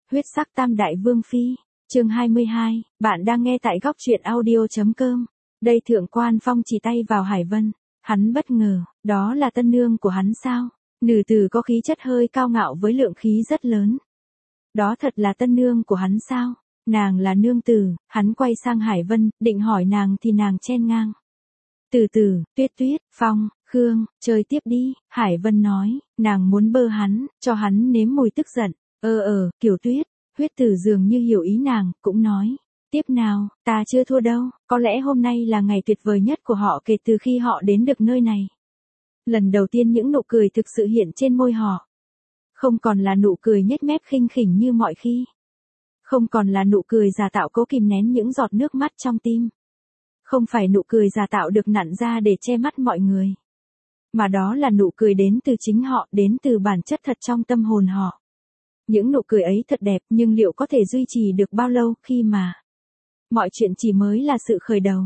Huyết sắc tam đại vương phi, chương 22, bạn đang nghe tại góc truyện audio.com. Đây Thượng Quan Phong chỉ tay vào Hải Vân, hắn bất ngờ, đó là tân nương của hắn sao? Nữ tử có khí chất hơi cao ngạo với lượng khí rất lớn. Đó thật là tân nương của hắn sao? Nàng là nương tử, hắn quay sang Hải Vân, định hỏi nàng thì nàng chen ngang. Từ từ, Tuyết Tuyết, Phong, Khương, chơi tiếp đi, Hải Vân nói, nàng muốn bơ hắn, cho hắn nếm mùi tức giận. Kiều Tuyết, Huyết Tử dường như hiểu ý nàng, cũng nói, tiếp nào, ta chưa thua đâu, có lẽ hôm nay là ngày tuyệt vời nhất của họ kể từ khi họ đến được nơi này. Lần đầu tiên những nụ cười thực sự hiện trên môi họ. Không còn là nụ cười nhếch mép khinh khỉnh như mọi khi. Không còn là nụ cười giả tạo cố kìm nén những giọt nước mắt trong tim. Không phải nụ cười giả tạo được nặn ra để che mắt mọi người. Mà đó là nụ cười đến từ chính họ, đến từ bản chất thật trong tâm hồn họ. Những nụ cười ấy thật đẹp nhưng liệu có thể duy trì được bao lâu khi mà mọi chuyện chỉ mới là sự khởi đầu.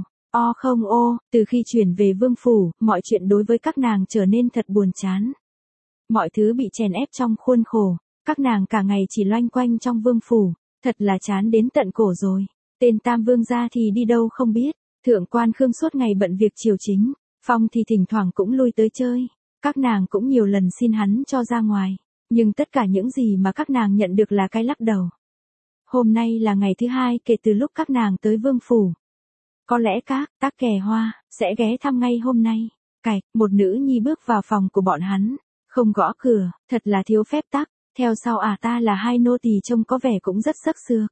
Từ khi chuyển về vương phủ, mọi chuyện đối với các nàng trở nên thật buồn chán. Mọi thứ bị chèn ép trong khuôn khổ, các nàng cả ngày chỉ loanh quanh trong vương phủ, thật là chán đến tận cổ rồi. Tên Tam Vương gia thì đi đâu không biết, Thượng Quan Khương suốt ngày bận việc triều chính, Phong thì thỉnh thoảng cũng lui tới chơi, các nàng cũng nhiều lần xin hắn cho ra ngoài, nhưng tất cả những gì mà các nàng nhận được là cái lắc đầu. Hôm nay là ngày thứ hai kể từ lúc các nàng tới vương phủ. Có lẽ các tác kè hoa sẽ ghé thăm ngay hôm nay. Một nữ nhi bước vào phòng của bọn hắn, không gõ cửa, thật là thiếu phép tắc. Theo sau ta là hai nô tỳ trông có vẻ cũng rất sắc sược.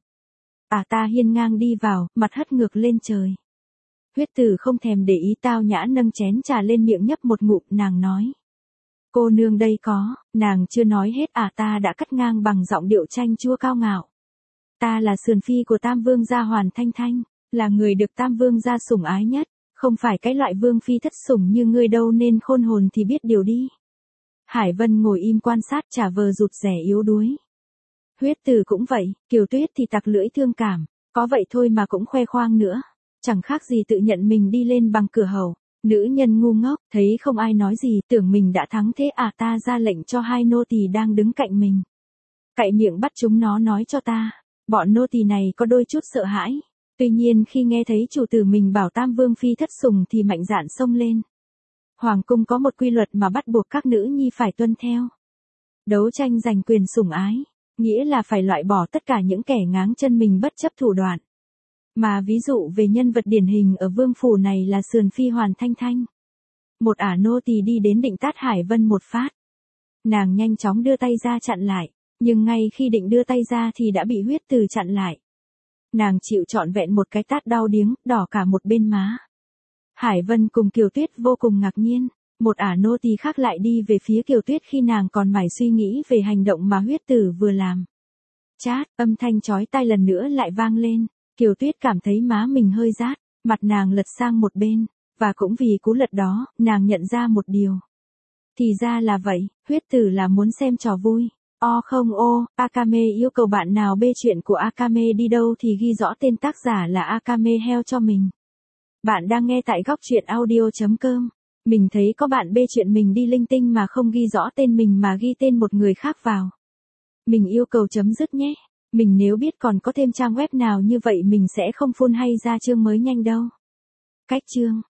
Ta hiên ngang đi vào, mặt hất ngược lên trời. Huyết Tử không thèm để ý tao nhã nâng chén trà lên miệng nhấp một ngụm, nàng nói. Cô nương đây có, nàng chưa nói hết ta đã cắt ngang bằng giọng điệu chanh chua cao ngạo. Ta là sườn phi của Tam Vương gia Hoàn Thanh Thanh, là người được Tam Vương gia sủng ái nhất, không phải cái loại vương phi thất sủng như ngươi đâu nên khôn hồn thì biết điều đi. Hải Vân ngồi im quan sát trả vờ rụt rè yếu đuối. Huyết Tử cũng vậy, Kiều Tuyết thì tặc lưỡi thương cảm, có vậy thôi mà cũng khoe khoang nữa, chẳng khác gì tự nhận mình đi lên bằng cửa hầu. Nữ nhân ngu ngốc, thấy không ai nói gì, tưởng mình đã thắng thế ta ra lệnh cho hai nô tỳ đang đứng cạnh mình. Cậy miệng bắt chúng nó nói cho ta. Bọn nô tỳ này có đôi chút sợ hãi. Tuy nhiên khi nghe thấy chủ tử mình bảo Tam Vương phi thất sủng thì mạnh dạn xông lên. Hoàng cung có một quy luật mà bắt buộc các nữ nhi phải tuân theo. Đấu tranh giành quyền sủng ái, nghĩa là phải loại bỏ tất cả những kẻ ngáng chân mình bất chấp thủ đoạn. Mà ví dụ về nhân vật điển hình ở vương phủ này là sườn phi Hoàn Thanh Thanh. Một nô tỳ đi đến định tát Hải Vân một phát. Nàng nhanh chóng đưa tay ra chặn lại, nhưng ngay khi định đưa tay ra thì đã bị Huyết Tử chặn lại. Nàng chịu trọn vẹn một cái tát đau điếng, đỏ cả một bên má. Hải Vân cùng Kiều Tuyết vô cùng ngạc nhiên, một nô tỳ khác lại đi về phía Kiều Tuyết khi nàng còn mải suy nghĩ về hành động mà Huyết Tử vừa làm. Chát, âm thanh chói tai lần nữa lại vang lên. Kiều Tuyết cảm thấy má mình hơi rát, mặt nàng lật sang một bên, và cũng vì cú lật đó, nàng nhận ra một điều. Thì ra là vậy, Huyết Tử là muốn xem trò vui. Akame yêu cầu bạn nào bê chuyện của Akame đi đâu thì ghi rõ tên tác giả là Akame Heo cho mình. Bạn đang nghe tại góc truyện audio.com. Mình thấy có bạn bê chuyện mình đi linh tinh mà không ghi rõ tên mình mà ghi tên một người khác vào. Mình yêu cầu chấm dứt nhé. Mình nếu biết còn có thêm trang web nào như vậy mình sẽ không phun hay ra chương mới nhanh đâu. Cách chương